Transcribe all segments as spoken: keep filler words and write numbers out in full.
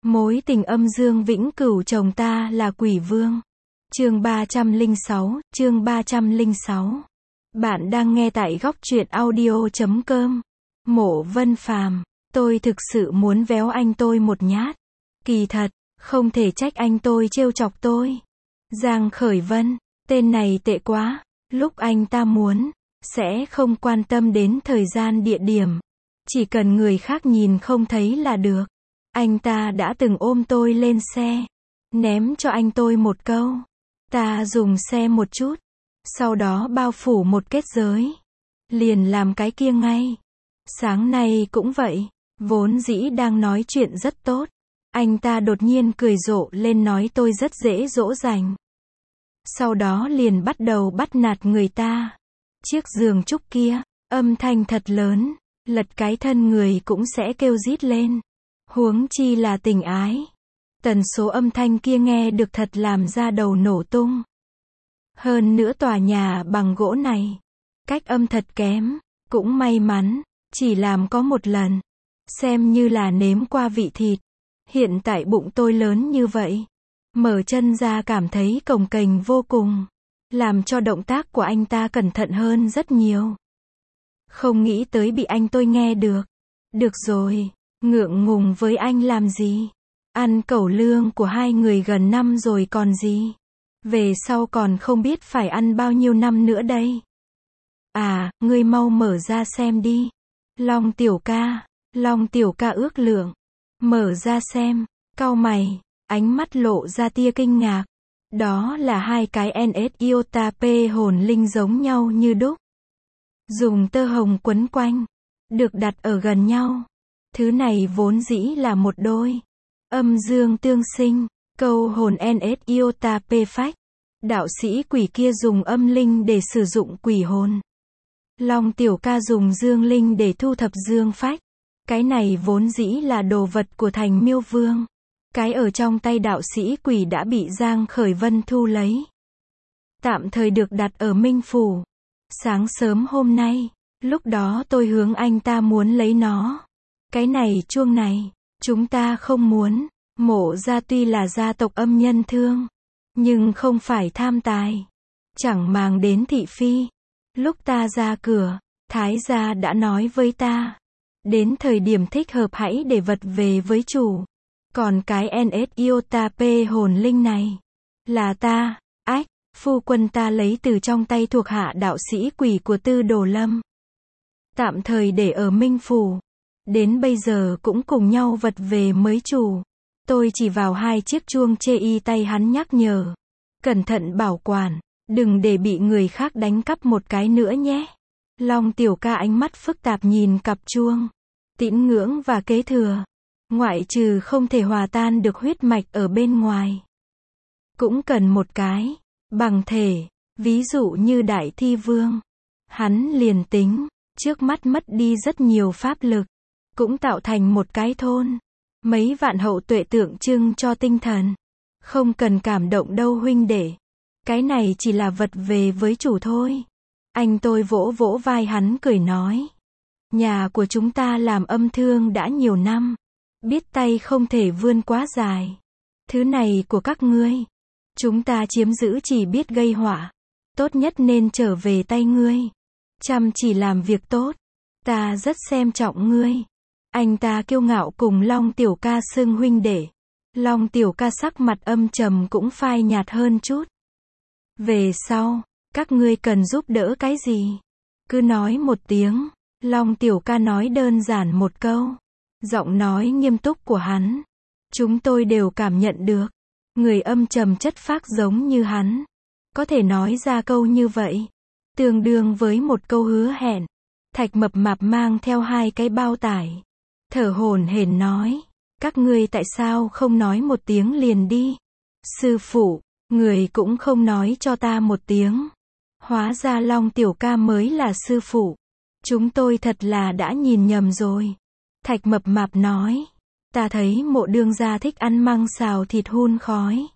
Mối tình âm dương vĩnh cửu chồng ta là quỷ vương. Chương ba trăm lẻ sáu, chương ba trăm lẻ sáu. Bạn đang nghe tại góc truyện audio chấm com. Mộ Vân Phàm, tôi thực sự muốn véo anh tôi một nhát. Kỳ thật, không thể trách anh tôi trêu chọc tôi. Giang Khởi Vân, tên này tệ quá. Lúc anh ta muốn, sẽ không quan tâm đến thời gian địa điểm. Chỉ cần người khác nhìn không thấy là được. Anh ta đã từng ôm tôi lên xe, ném cho anh tôi một câu. Ta dùng xe một chút, sau đó bao phủ một kết giới. Liền làm cái kia ngay. Sáng nay cũng vậy, vốn dĩ đang nói chuyện rất tốt. Anh ta đột nhiên cười rộ lên nói tôi rất dễ dỗ dành. Sau đó liền bắt đầu bắt nạt người ta. Chiếc giường trúc kia, âm thanh thật lớn, lật cái thân người cũng sẽ kêu rít lên. Huống chi là tình ái. Tần số âm thanh kia nghe được thật làm ra đầu nổ tung. Hơn nữa tòa nhà bằng gỗ này, cách âm thật kém, cũng may mắn, chỉ làm có một lần. Xem như là nếm qua vị thịt. Hiện tại bụng tôi lớn như vậy. Mở chân ra cảm thấy cồng kềnh vô cùng. Làm cho động tác của anh ta cẩn thận hơn rất nhiều. Không nghĩ tới bị anh tôi nghe được. Được rồi, ngượng ngùng với anh làm gì? Ăn cẩu lương của hai người gần năm rồi còn gì? Về sau còn không biết phải ăn bao nhiêu năm nữa đây. À, ngươi mau mở ra xem đi. Long tiểu ca, Long tiểu ca ước lượng. Mở ra xem, cau mày, ánh mắt lộ ra tia kinh ngạc. Đó là hai cái en ét Iota P hồn linh giống nhau như đúc. Dùng tơ hồng quấn quanh, được đặt ở gần nhau. Thứ này vốn dĩ là một đôi. Âm dương tương sinh, câu hồn en ét Iota P phách. Đạo sĩ quỷ kia dùng âm linh để sử dụng quỷ hồn. Long tiểu ca dùng dương linh để thu thập dương phách. Cái này vốn dĩ là đồ vật của thành Miêu Vương. Cái ở trong tay đạo sĩ quỷ đã bị Giang Khởi Vân thu lấy. Tạm thời được đặt ở Minh Phủ. Sáng sớm hôm nay, lúc đó tôi hướng anh ta muốn lấy nó. Cái này chuông này, chúng ta không muốn. Mộ gia tuy là gia tộc âm nhân thương, nhưng không phải tham tài. Chẳng màng đến thị phi. Lúc ta ra cửa, Thái gia đã nói với ta. Đến thời điểm thích hợp hãy để vật về với chủ. Còn cái en ét Iota P hồn linh này, là ta, ách, phu quân ta lấy từ trong tay thuộc hạ đạo sĩ quỷ của Tư Đồ Lâm. Tạm thời để ở Minh Phủ. Đến bây giờ cũng cùng nhau vật về mới chủ. Tôi chỉ vào hai chiếc chuông chê y tay hắn nhắc nhở. Cẩn thận bảo quản, đừng để bị người khác đánh cắp một cái nữa nhé. Long tiểu ca ánh mắt phức tạp nhìn cặp chuông. Tín ngưỡng và kế thừa. Ngoại trừ không thể hòa tan được huyết mạch ở bên ngoài. Cũng cần một cái, bằng thể, ví dụ như Đại Thi Vương. Hắn liền tính, trước mắt mất đi rất nhiều pháp lực. Cũng tạo thành một cái thôn. Mấy vạn hậu tuệ tượng trưng cho tinh thần. Không cần cảm động đâu huynh đệ. Cái này chỉ là vật về với chủ thôi. Anh tôi vỗ vỗ vai hắn cười nói. Nhà của chúng ta làm âm thương đã nhiều năm. Biết tay không thể vươn quá dài. Thứ này của các ngươi. Chúng ta chiếm giữ chỉ biết gây họa. Tốt nhất nên trở về tay ngươi. Chăm chỉ làm việc tốt. Ta rất xem trọng ngươi. Anh ta kiêu ngạo cùng Long tiểu ca xưng huynh đệ. Long tiểu ca sắc mặt âm trầm cũng phai nhạt hơn chút. Về sau, các ngươi cần giúp đỡ cái gì? Cứ nói một tiếng. Long tiểu ca nói đơn giản một câu. Giọng nói nghiêm túc của hắn. Chúng tôi đều cảm nhận được. Người âm trầm chất phác giống như hắn. Có thể nói ra câu như vậy. Tương đương với một câu hứa hẹn. Thạch mập mạp mang theo hai cái bao tải. Thở hổn hển nói. Các ngươi tại sao không nói một tiếng liền đi? Sư phụ, người cũng không nói cho ta một tiếng. Hóa ra Long tiểu ca mới là sư phụ. Chúng tôi thật là đã nhìn nhầm rồi. Thạch mập mạp nói. Ta thấy mộ đương gia thích ăn măng xào thịt hun khói.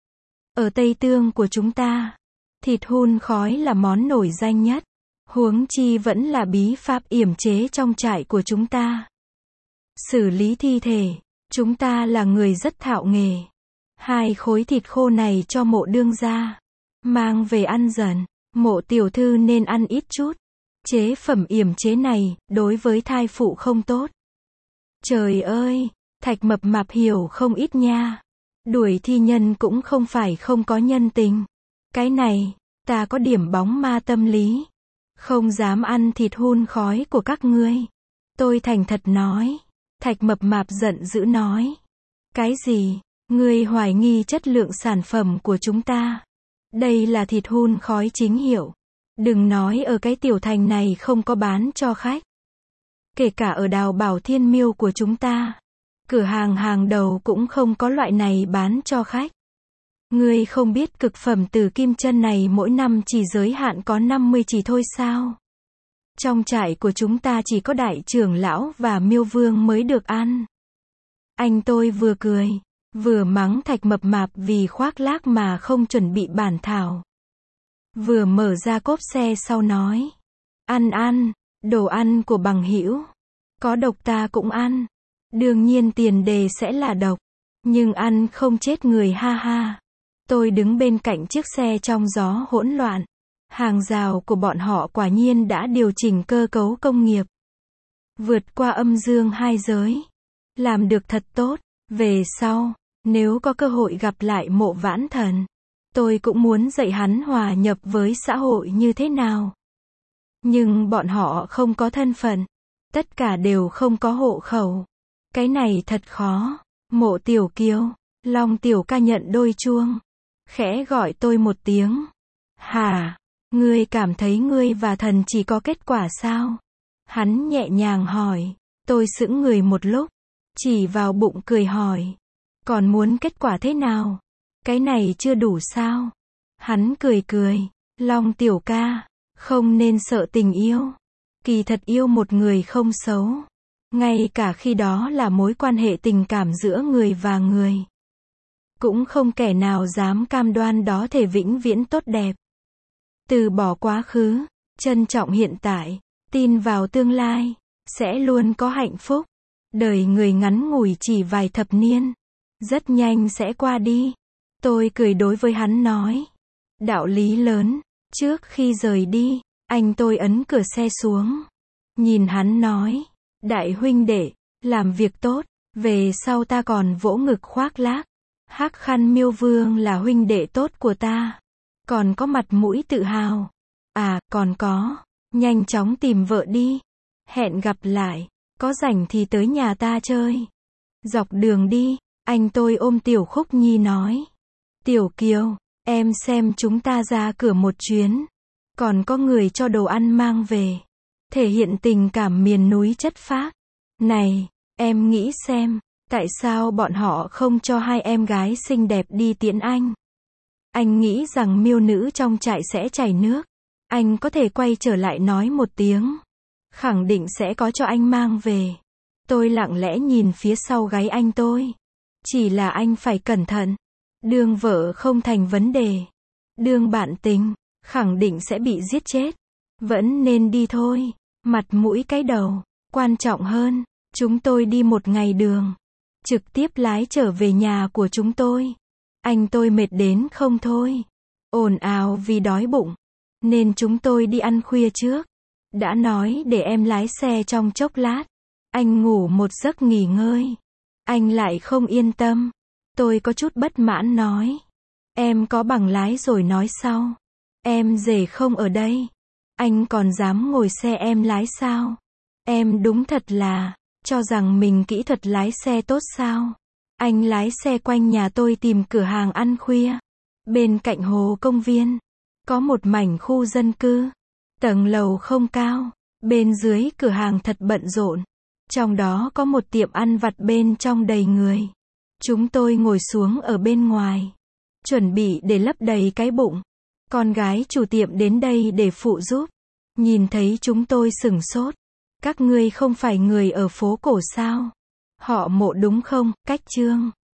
Ở Tây Tương của chúng ta, thịt hun khói là món nổi danh nhất. Huống chi vẫn là bí pháp yểm chế trong trại của chúng ta. Xử lý thi thể, Chúng ta là người rất thạo nghề. Hai khối thịt khô này cho Mộ đương gia. Mang về ăn dần. Mộ tiểu thư nên ăn ít chút. Chế phẩm yểm chế này, đối với thai phụ không tốt. Trời ơi, Thạch Mập Mạp hiểu không ít nha. Đuổi thi nhân cũng không phải không có nhân tình. Cái này, ta có điểm bóng ma tâm lý. Không dám ăn thịt hun khói của các ngươi. Tôi thành thật nói. Thạch Mập Mạp giận dữ nói. Cái gì? Ngươi hoài nghi chất lượng sản phẩm của chúng ta. Đây là thịt hun khói chính hiệu. Đừng nói ở cái tiểu thành này không có bán cho khách. Kể cả ở Đào Bảo Thiên Miêu của chúng ta. Cửa hàng hàng đầu cũng không có loại này bán cho khách. Ngươi không biết cực phẩm từ kim chân này mỗi năm chỉ giới hạn có năm mươi chỉ thôi sao? Trong trại của chúng ta chỉ có đại trưởng lão và miêu vương mới được ăn. Anh tôi vừa cười, vừa mắng Thạch Mập Mạp vì khoác lác mà không chuẩn bị bản thảo. Vừa mở ra cốp xe sau nói. Ăn ăn, đồ ăn của bằng hữu. Có độc ta cũng ăn. Đương nhiên tiền đề sẽ là độc. Nhưng ăn không chết người ha ha. Tôi đứng bên cạnh chiếc xe trong gió hỗn loạn. Hàng rào của bọn họ quả nhiên đã điều chỉnh cơ cấu công nghiệp. Vượt qua âm dương hai giới. Làm được thật tốt. Về sau, nếu có cơ hội gặp lại Mộ Vãn Thần, tôi cũng muốn dạy hắn hòa nhập với xã hội như thế nào. Nhưng bọn họ không có thân phận. Tất cả đều không có hộ khẩu. Cái này thật khó. Mộ Tiểu Kiều, Long tiểu ca nhận đôi chuông. Khẽ gọi tôi một tiếng. Hả? Ngươi cảm thấy ngươi và thần chỉ có kết quả sao? Hắn nhẹ nhàng hỏi. Tôi sững người một lúc. Chỉ vào bụng cười hỏi. Còn muốn kết quả thế nào? Cái này chưa đủ sao? Hắn cười cười. Long tiểu ca, không nên sợ tình yêu. Kỳ thật yêu một người không xấu. Ngay cả khi đó là mối quan hệ tình cảm giữa người và người. Cũng không kẻ nào dám cam đoan đó thể vĩnh viễn tốt đẹp. Từ bỏ quá khứ, trân trọng hiện tại, tin vào tương lai, sẽ luôn có hạnh phúc. Đời người ngắn ngủi chỉ vài thập niên. Rất nhanh sẽ qua đi. Tôi cười đối với hắn nói. Đạo lý lớn. Trước khi rời đi, anh tôi ấn cửa xe xuống. Nhìn hắn nói. Đại huynh đệ, làm việc tốt. Về sau ta còn vỗ ngực khoác lác. Hắc Khăn Miêu Vương là huynh đệ tốt của ta. Còn có mặt mũi tự hào. À, còn có. Nhanh chóng tìm vợ đi. Hẹn gặp lại. Có rảnh thì tới nhà ta chơi. Dọc đường đi, anh tôi ôm Tiểu Khúc Nhi nói. Tiểu Kiều, em xem chúng ta ra cửa một chuyến. Còn có người cho đồ ăn mang về. Thể hiện tình cảm miền núi chất phác. Này, em nghĩ xem, tại sao bọn họ không cho hai em gái xinh đẹp đi tiễn anh? Anh nghĩ rằng miêu nữ trong trại sẽ chảy nước. Anh có thể quay trở lại nói một tiếng. Khẳng định sẽ có cho anh mang về. Tôi lặng lẽ nhìn phía sau gáy anh tôi. Chỉ là anh phải cẩn thận. Đương vợ không thành vấn đề. Đương bạn tình, khẳng định sẽ bị giết chết. Vẫn nên đi thôi. Mặt mũi cái đầu. Quan trọng hơn, chúng tôi đi một ngày đường. Trực tiếp lái trở về nhà của chúng tôi. Anh tôi mệt đến không thôi. Ồn ào vì đói bụng. Nên chúng tôi đi ăn khuya trước. Đã nói để em lái xe trong chốc lát. Anh ngủ một giấc nghỉ ngơi. Anh lại không yên tâm. Tôi có chút bất mãn nói. Em có bằng lái rồi nói sau. Em rể không ở đây. Anh còn dám ngồi xe em lái sao? Em đúng thật là, cho rằng mình kỹ thuật lái xe tốt sao? Anh lái xe quanh nhà tôi tìm cửa hàng ăn khuya. Bên cạnh hồ công viên. Có một mảnh khu dân cư. Tầng lầu không cao. Bên dưới cửa hàng thật bận rộn. Trong đó có một tiệm ăn vặt bên trong đầy người. Chúng tôi ngồi xuống ở bên ngoài. Chuẩn bị để lấp đầy cái bụng. Con gái chủ tiệm đến đây để phụ giúp. Nhìn thấy chúng tôi sửng sốt. Các ngươi không phải người ở phố cổ sao? Họ Mộ đúng không, Cách Trương?